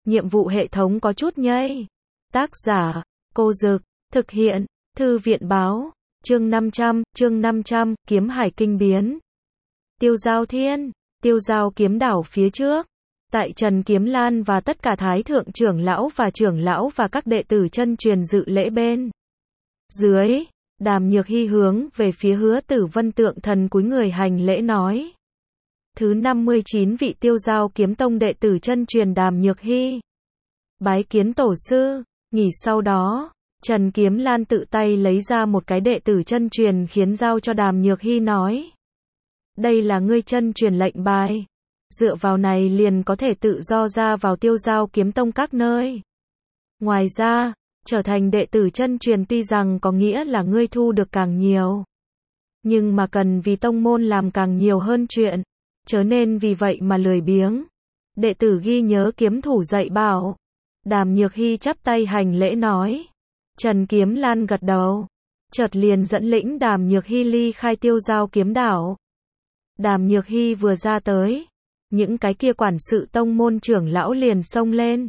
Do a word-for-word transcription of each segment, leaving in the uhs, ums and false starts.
nhiệm vụ hệ thống có chút nhây. Tác giả, Cô Dực, thực hiện, Thư viện báo, chương năm trăm, chương năm trăm, kiếm hải kinh biến. Tiêu Giao Thiên, Tiêu Giao kiếm đảo phía trước. Tại Trần Kiếm Lan và tất cả thái thượng trưởng lão và trưởng lão và các đệ tử chân truyền dự lễ bên dưới, Đàm Nhược Hy hướng về phía Hứa Tử Vân tượng thần cúi người hành lễ nói. Thứ năm mươi chín vị Tiêu Giao kiếm tông đệ tử chân truyền Đàm Nhược Hy. Bái kiến tổ sư, nghỉ sau đó, Trần Kiếm Lan tự tay lấy ra một cái đệ tử chân truyền khiến giao cho Đàm Nhược Hy nói. Đây là ngươi chân truyền lệnh bài. Dựa vào này liền có thể tự do ra vào Tiêu Giao kiếm tông các nơi. Ngoài ra, trở thành đệ tử chân truyền tuy rằng có nghĩa là ngươi thu được càng nhiều, nhưng mà cần vì tông môn làm càng nhiều hơn chuyện, chớ nên vì vậy mà lười biếng. Đệ tử ghi nhớ kiếm thủ dạy bảo. Đàm Nhược Hy chắp tay hành lễ nói. Trần Kiếm Lan gật đầu, chợt liền dẫn lĩnh Đàm Nhược Hy ly khai Tiêu Giao kiếm đảo. Đàm Nhược Hy vừa ra tới, những cái kia quản sự tông môn trưởng lão liền xông lên,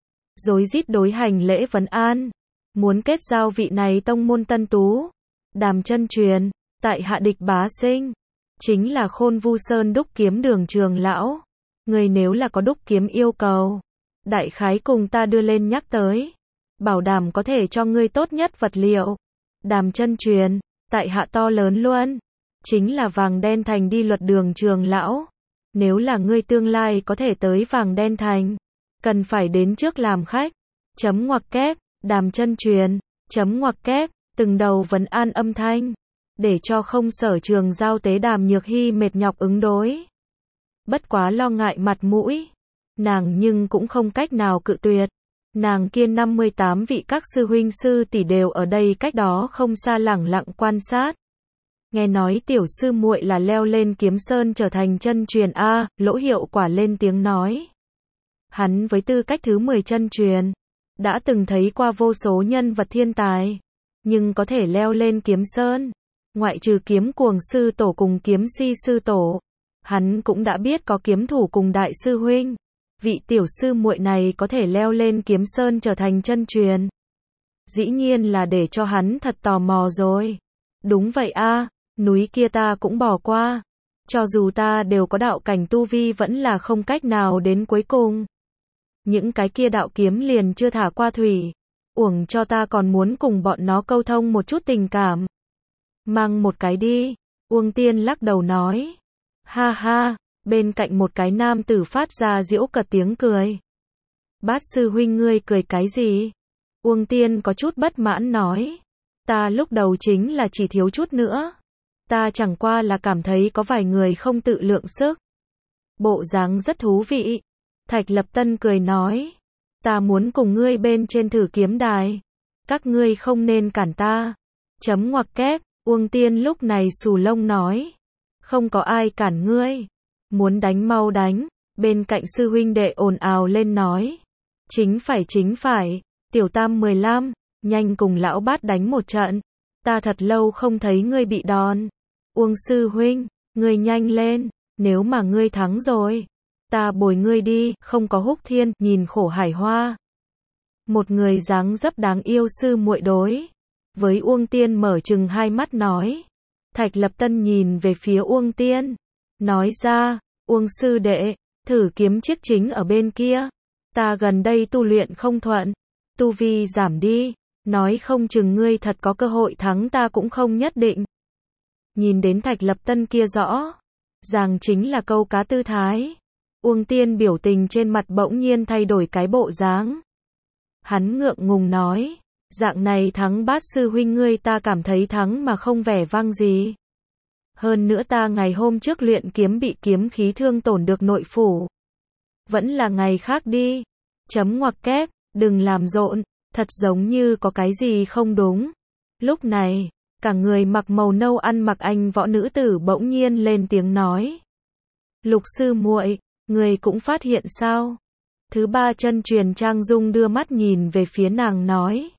rối rít đối hành lễ vấn an, muốn kết giao vị này tông môn tân tú. Đàm chân truyền, tại hạ địch bá sinh, chính là Khôn Vu Sơn đúc kiếm đường trường lão. Người nếu là có đúc kiếm yêu cầu, đại khái cùng ta đưa lên nhắc tới, bảo đảm có thể cho ngươi tốt nhất vật liệu. Đàm chân truyền, tại hạ to lớn luôn, chính là Vàng Đen Thành đi luật đường trường lão. Nếu là ngươi tương lai có thể tới Vàng Đen Thành, cần phải đến trước làm khách. Chấm ngoặc kép, Đàm chân truyền, chấm ngoặc kép, từng đầu vấn an âm thanh, để cho không sở trường giao tế Đàm Nhược Hy mệt nhọc ứng đối. Bất quá lo ngại mặt mũi, nàng nhưng cũng không cách nào cự tuyệt. Nàng kia năm mươi tám vị các sư huynh sư tỷ đều ở đây cách đó không xa lẳng lặng quan sát. Nghe nói tiểu sư muội là leo lên kiếm sơn trở thành chân truyền a, Lỗ Hiệu Quả lên tiếng nói. Hắn với tư cách thứ mười chân truyền, đã từng thấy qua vô số nhân vật thiên tài, nhưng có thể leo lên kiếm sơn, ngoại trừ kiếm cuồng sư tổ cùng kiếm si sư tổ, hắn cũng đã biết có kiếm thủ cùng đại sư huynh. Vị tiểu sư muội này có thể leo lên kiếm sơn trở thành chân truyền, dĩ nhiên là để cho hắn thật tò mò rồi. Đúng vậy a, núi kia ta cũng bỏ qua, cho dù ta đều có đạo cảnh tu vi vẫn là không cách nào đến cuối cùng. Những cái kia đạo kiếm liền chưa thả qua thủy, uổng cho ta còn muốn cùng bọn nó câu thông một chút tình cảm. Mang một cái đi, Uông Tiên lắc đầu nói. Ha ha, bên cạnh một cái nam tử phát ra giễu cợt tiếng cười. Bát sư huynh ngươi cười cái gì? Uông Tiên có chút bất mãn nói. Ta lúc đầu chính là chỉ thiếu chút nữa. Ta chẳng qua là cảm thấy có vài người không tự lượng sức. Bộ dáng rất thú vị. Thạch Lập Tân cười nói. Ta muốn cùng ngươi bên trên thử kiếm đài. Các ngươi không nên cản ta. Chấm ngoặc kép, Uông Tiên lúc này xù lông nói. Không có ai cản ngươi. Muốn đánh mau đánh. Bên cạnh sư huynh đệ ồn ào lên nói. Chính phải chính phải. Tiểu Tam mười lăm, nhanh cùng lão bát đánh một trận. Ta thật lâu không thấy ngươi bị đòn. Uông sư huynh, ngươi nhanh lên. Nếu mà ngươi thắng rồi, ta bồi ngươi đi. Không có Húc Thiên, nhìn Khổ Hải Hoa. Một người dáng dấp đáng yêu sư muội đối với Uông Tiên mở trừng hai mắt nói. Thạch Lập Tân nhìn về phía Uông Tiên, nói ra, Uông sư đệ, thử kiếm chiếc chính ở bên kia. Ta gần đây tu luyện không thuận, tu vi giảm đi, nói không chừng ngươi thật có cơ hội thắng ta cũng không nhất định. Nhìn đến Thạch Lập Tân kia rõ ràng chính là câu cá tư thái. Uông Tiên biểu tình trên mặt bỗng nhiên thay đổi cái bộ dáng. Hắn ngượng ngùng nói, dạng này thắng bát sư huynh ngươi ta cảm thấy thắng mà không vẻ vang gì. Hơn nữa ta ngày hôm trước luyện kiếm bị kiếm khí thương tổn được nội phủ. Vẫn là ngày khác đi. Chấm ngoặc kép, đừng làm rộn, thật giống như có cái gì không đúng. Lúc này, cả người mặc màu nâu ăn mặc anh võ nữ tử bỗng nhiên lên tiếng nói. Lục sư muội, người cũng phát hiện sao? Thứ ba chân truyền Trang Dung đưa mắt nhìn về phía nàng nói.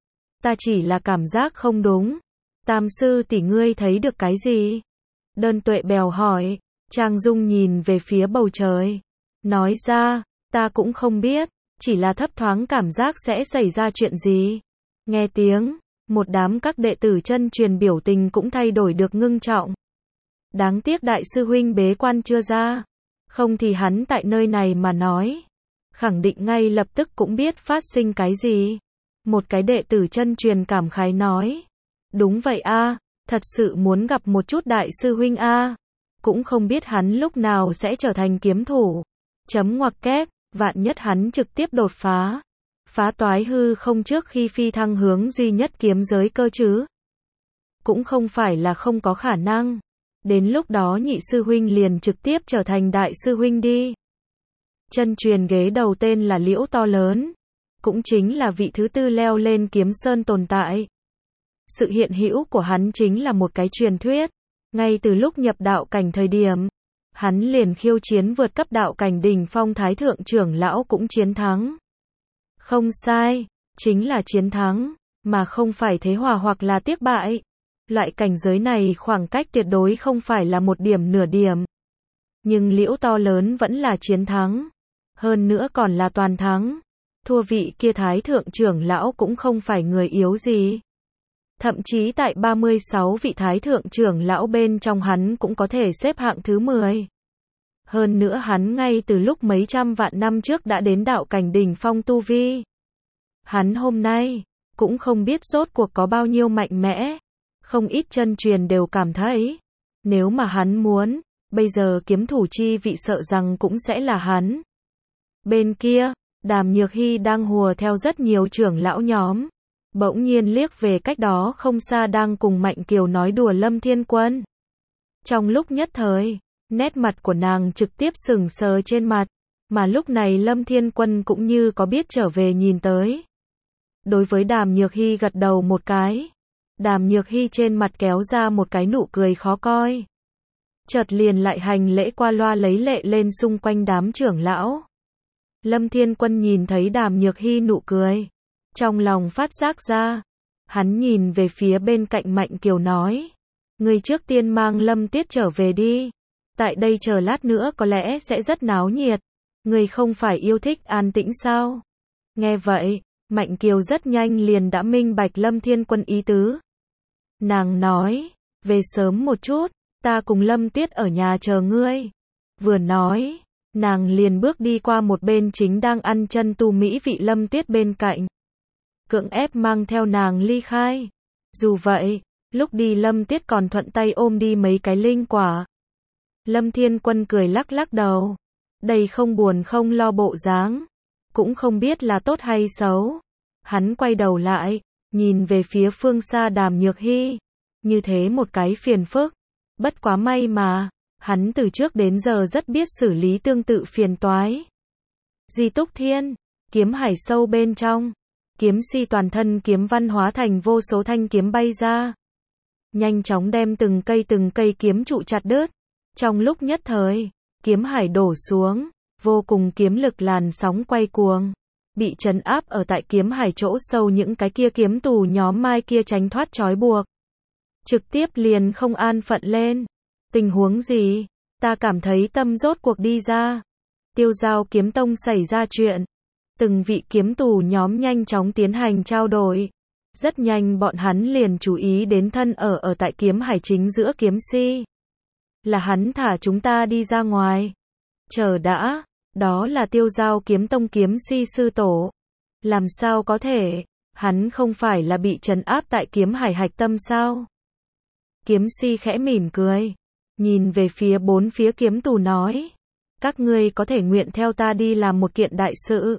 Ta chỉ là cảm giác không đúng. Tam sư tỷ ngươi thấy được cái gì? Đơn Tuệ bèo hỏi. Trang Dung nhìn về phía bầu trời, nói ra, ta cũng không biết. chỉ là thấp thoáng cảm giác sẽ xảy ra chuyện gì. Nghe tiếng, một đám các đệ tử chân truyền biểu tình cũng thay đổi được ngưng trọng. Đáng tiếc đại sư huynh bế quan chưa ra. Không thì hắn tại nơi này mà nói. Khẳng định ngay lập tức cũng biết phát sinh cái gì. Một cái đệ tử chân truyền cảm khái nói. Đúng vậy a, thật sự muốn gặp một chút đại sư huynh a. Cũng không biết hắn lúc nào sẽ trở thành kiếm thủ. Chấm ngoặc kép, vạn nhất hắn trực tiếp đột phá. Phá toái hư không trước khi phi thăng hướng duy nhất kiếm giới cơ chứ. Cũng không phải là không có khả năng. Đến lúc đó nhị sư huynh liền trực tiếp trở thành đại sư huynh đi. Chân truyền ghế đầu tên là Liễu To Lớn. Cũng chính là vị thứ tư leo lên kiếm sơn tồn tại. Sự hiện hữu của hắn chính là một cái truyền thuyết. Ngay từ lúc nhập đạo cảnh thời điểm, hắn liền khiêu chiến vượt cấp đạo cảnh đỉnh phong thái thượng trưởng lão cũng chiến thắng. Không sai, chính là chiến thắng, mà không phải thế hòa hoặc là tiếc bại. Loại cảnh giới này khoảng cách tuyệt đối không phải là một điểm nửa điểm. Nhưng Liễu To Lớn vẫn là chiến thắng. Hơn nữa còn là toàn thắng. Thua vị kia thái thượng trưởng lão cũng không phải người yếu gì. Thậm chí tại ba mươi sáu vị thái thượng trưởng lão bên trong hắn cũng có thể xếp hạng thứ mười. Hơn nữa hắn ngay từ lúc mấy trăm vạn năm trước đã đến đạo cảnh đỉnh phong tu vi. Hắn hôm nay cũng không biết rốt cuộc có bao nhiêu mạnh mẽ. Không ít chân truyền đều cảm thấy, nếu mà hắn muốn, bây giờ kiếm thủ chi vị sợ rằng cũng sẽ là hắn. Bên kia, Đàm Nhược Hy đang hùa theo rất nhiều trưởng lão nhóm. Bỗng nhiên liếc về cách đó không xa đang cùng Mạnh Kiều nói đùa Lâm Thiên Quân. Trong lúc nhất thời, nét mặt của nàng trực tiếp sừng sờ trên mặt, mà lúc này Lâm Thiên Quân cũng như có biết trở về nhìn tới. Đối với Đàm Nhược Hy gật đầu một cái. Đàm Nhược Hy trên mặt kéo ra một cái nụ cười khó coi. Chợt liền lại hành lễ qua loa lấy lệ lên xung quanh đám trưởng lão. Lâm Thiên Quân nhìn thấy Đàm Nhược Hy nụ cười. Trong lòng phát giác ra. Hắn nhìn về phía bên cạnh Mạnh Kiều nói. Người trước tiên mang Lâm Tiết trở về đi. Tại đây chờ lát nữa có lẽ sẽ rất náo nhiệt. Người không phải yêu thích an tĩnh sao? Nghe vậy, Mạnh Kiều rất nhanh liền đã minh bạch Lâm Thiên Quân ý tứ. Nàng nói, về sớm một chút, ta cùng Lâm Tiết ở nhà chờ ngươi. Vừa nói, nàng liền bước đi qua một bên chính đang ăn chân tu mỹ vị Lâm Tiết bên cạnh. Cưỡng ép mang theo nàng ly khai. Dù vậy, lúc đi Lâm Tiết còn thuận tay ôm đi mấy cái linh quả. Lâm Thiên Quân cười lắc lắc đầu. Đây không buồn không lo bộ dáng. Cũng không biết là tốt hay xấu. Hắn quay đầu lại, nhìn về phía phương xa Đàm Nhược Hy. Như thế một cái phiền phức. Bất quá may mà, hắn từ trước đến giờ rất biết xử lý tương tự phiền toái. Di Túc Thiên, kiếm hải sâu bên trong. Kiếm si toàn thân kiếm văn hóa thành vô số thanh kiếm bay ra. Nhanh chóng đem từng cây từng cây kiếm trụ chặt đứt. Trong lúc nhất thời, kiếm hải đổ xuống, vô cùng kiếm lực làn sóng quay cuồng. Bị trấn áp ở tại kiếm hải chỗ sâu những cái kia kiếm tù nhóm mai kia tránh thoát trói buộc. Trực tiếp liền không an phận lên. Tình huống gì? Ta cảm thấy tâm rốt cuộc đi ra. Tiêu Giao Kiếm Tông xảy ra chuyện. Từng vị kiếm tù nhóm nhanh chóng tiến hành trao đổi. Rất nhanh bọn hắn liền chú ý đến thân ở ở tại kiếm hải chính giữa kiếm si. Là hắn thả chúng ta đi ra ngoài. Chờ đã, đó là Tiêu Giao Kiếm Tông kiếm si sư tổ. Làm sao có thể, hắn không phải là bị trấn áp tại kiếm hải hạch tâm sao? Kiếm si khẽ mỉm cười, nhìn về phía bốn phía kiếm tù nói. Các ngươi có thể nguyện theo ta đi làm một kiện đại sự.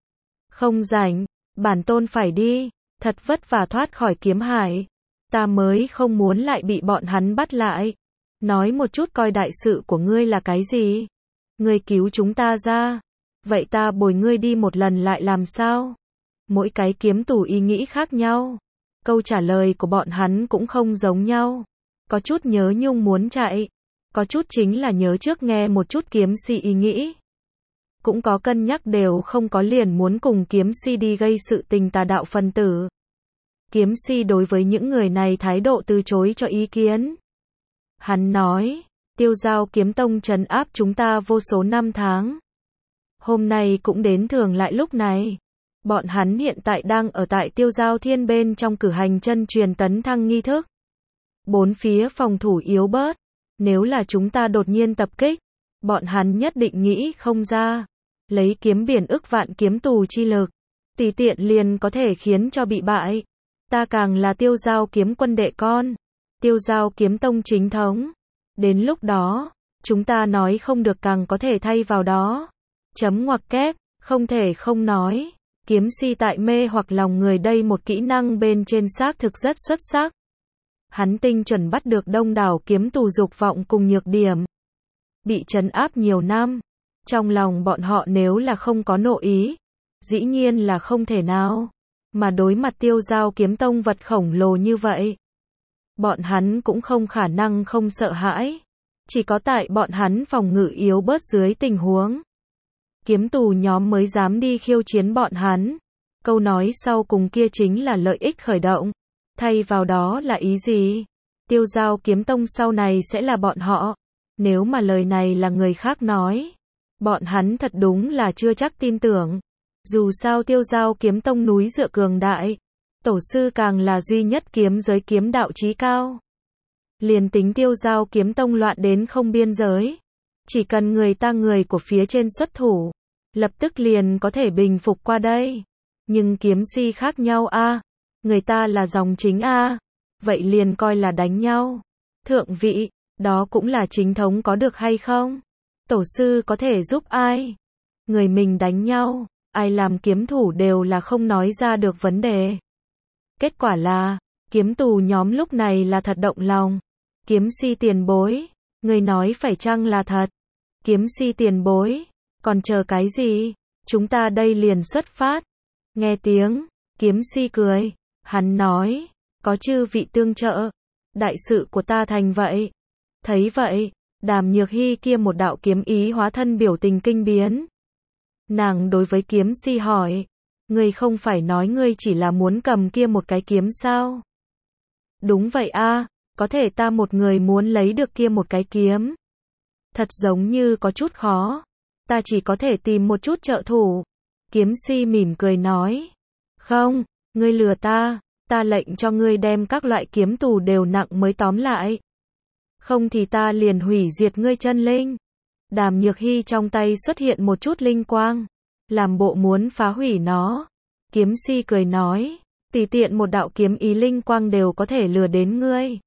Không rảnh, bản tôn phải đi, thật vất vả thoát khỏi kiếm hải. Ta mới không muốn lại bị bọn hắn bắt lại. Nói một chút coi đại sự của ngươi là cái gì? Ngươi cứu chúng ta ra. Vậy ta bồi ngươi đi một lần lại làm sao? Mỗi cái kiếm tù ý nghĩ khác nhau. Câu trả lời của bọn hắn cũng không giống nhau. Có chút nhớ nhung muốn chạy. Có chút chính là nhớ trước nghe một chút kiếm si ý nghĩ. Cũng có cân nhắc đều không có liền muốn cùng kiếm si đi gây sự tình tà đạo phân tử. Kiếm si đối với những người này thái độ từ chối cho ý kiến. Hắn nói, Tiêu Giao Kiếm Tông trấn áp chúng ta vô số năm tháng. Hôm nay cũng đến thường lại lúc này. Bọn hắn hiện tại đang ở tại Tiêu Giao Thiên bên trong cử hành chân truyền tấn thăng nghi thức. Bốn phía phòng thủ yếu bớt. Nếu là chúng ta đột nhiên tập kích, bọn hắn nhất định nghĩ không ra. Lấy kiếm biển ức vạn kiếm tù chi lực, tùy tiện liền có thể khiến cho bị bại. Ta càng là Tiêu Giao kiếm quân đệ con, Tiêu Giao kiếm tông chính thống. Đến lúc đó, chúng ta nói không được càng có thể thay vào đó. Chấm ngoặc kép, không thể không nói. Kiếm si tại mê hoặc lòng người đây một kỹ năng bên trên xác thực rất xuất sắc. Hắn tinh chuẩn bắt được đông đảo kiếm tù dục vọng cùng nhược điểm. Bị trấn áp nhiều năm. Trong lòng bọn họ nếu là không có nội ý, dĩ nhiên là không thể nào. Mà đối mặt Tiêu Giao kiếm tông vật khổng lồ như vậy, bọn hắn cũng không khả năng không sợ hãi. Chỉ có tại bọn hắn phòng ngự yếu bớt dưới tình huống, kiếm tù nhóm mới dám đi khiêu chiến bọn hắn. Câu nói sau cùng kia chính là lợi ích khởi động. Thay vào đó là ý gì? Tiêu Giao kiếm tông sau này sẽ là bọn họ. Nếu mà lời này là người khác nói, bọn hắn thật đúng là chưa chắc tin tưởng. Dù sao Tiêu Giao kiếm tông núi dựa cường đại, tổ sư càng là duy nhất kiếm giới kiếm đạo chí cao. Liền tính Tiêu Giao kiếm tông loạn đến không biên giới, chỉ cần người ta người của phía trên xuất thủ, lập tức liền có thể bình phục qua đây. Nhưng kiếm si khác nhau a, người ta là dòng chính a, vậy liền coi là đánh nhau. Thượng vị, đó cũng là chính thống có được hay không? Tổ sư có thể giúp ai? Người mình đánh nhau, ai làm kiếm thủ đều là không nói ra được vấn đề. Kết quả là, kiếm tù nhóm lúc này là thật động lòng. Kiếm si tiền bối, người nói phải chăng là thật? Kiếm si tiền bối, còn chờ cái gì? Chúng ta đây liền xuất phát. Nghe tiếng, kiếm si cười, hắn nói, có chư vị tương trợ, đại sự của ta thành vậy. Thấy vậy, Đàm Nhược Hy kia một đạo kiếm ý hóa thân biểu tình kinh biến. Nàng đối với kiếm si hỏi, ngươi không phải nói ngươi chỉ là muốn cầm kia một cái kiếm sao? Đúng vậy a, có thể ta một người muốn lấy được kia một cái kiếm. Thật giống như có chút khó, ta chỉ có thể tìm một chút trợ thủ. Kiếm si mỉm cười nói, không, ngươi lừa ta, ta lệnh cho ngươi đem các loại kiếm tù đều nặng mới tóm lại. Không thì ta liền hủy diệt ngươi chân linh. Đàm Nhược Hy trong tay xuất hiện một chút linh quang, làm bộ muốn phá hủy nó. Kiếm si cười nói, tùy tiện một đạo kiếm ý linh quang đều có thể lừa đến ngươi.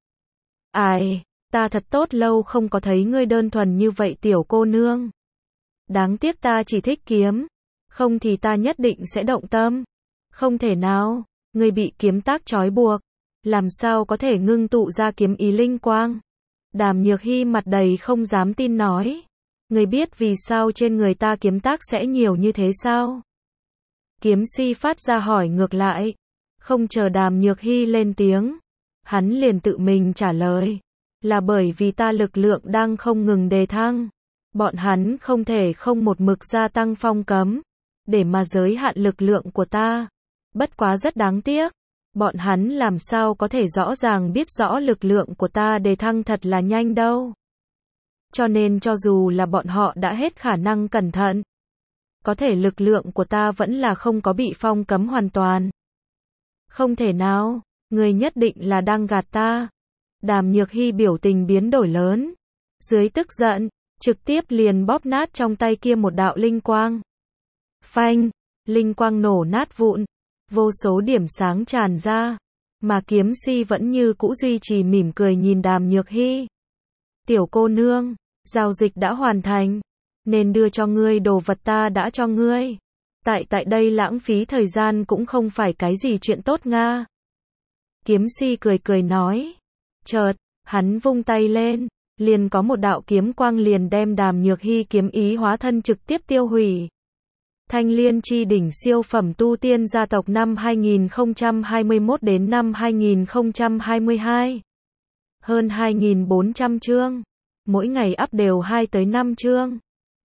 Ai, ta thật tốt lâu không có thấy ngươi đơn thuần như vậy tiểu cô nương. Đáng tiếc ta chỉ thích kiếm, không thì ta nhất định sẽ động tâm. Không thể nào, ngươi bị kiếm tác trói buộc, làm sao có thể ngưng tụ ra kiếm ý linh quang? Đàm Nhược Hy mặt đầy không dám tin nói, ngươi biết vì sao trên người ta kiếm tác sẽ nhiều như thế sao? Kiếm si phát ra hỏi ngược lại, không chờ Đàm Nhược Hy lên tiếng, hắn liền tự mình trả lời, là bởi vì ta lực lượng đang không ngừng đề thăng, bọn hắn không thể không một mực gia tăng phong cấm, để mà giới hạn lực lượng của ta. Bất quá rất đáng tiếc, bọn hắn làm sao có thể rõ ràng biết rõ lực lượng của ta đề thăng thật là nhanh đâu. Cho nên cho dù là bọn họ đã hết khả năng cẩn thận, có thể lực lượng của ta vẫn là không có bị phong cấm hoàn toàn. Không thể nào, người nhất định là đang gạt ta. Đàm Nhược Hy biểu tình biến đổi lớn, dưới tức giận, trực tiếp liền bóp nát trong tay kia một đạo linh quang. Phanh, linh quang nổ nát vụn, vô số điểm sáng tràn ra, mà kiếm si vẫn như cũ duy trì mỉm cười nhìn Đàm Nhược Hy. Tiểu cô nương, giao dịch đã hoàn thành, nên đưa cho ngươi đồ vật ta đã cho ngươi. Tại tại đây lãng phí thời gian cũng không phải cái gì chuyện tốt nga. Kiếm si cười cười nói. Chợt, hắn vung tay lên, liền có một đạo kiếm quang liền đem Đàm Nhược Hy kiếm ý hóa thân trực tiếp tiêu hủy. Thanh Liên chi đỉnh siêu phẩm tu tiên gia tộc năm hai nghìn không trăm hai mươi mốt đến năm hai nghìn không trăm hai mươi hai. Hơn hai nghìn bốn trăm chương. Mỗi ngày up đều hai tới năm chương.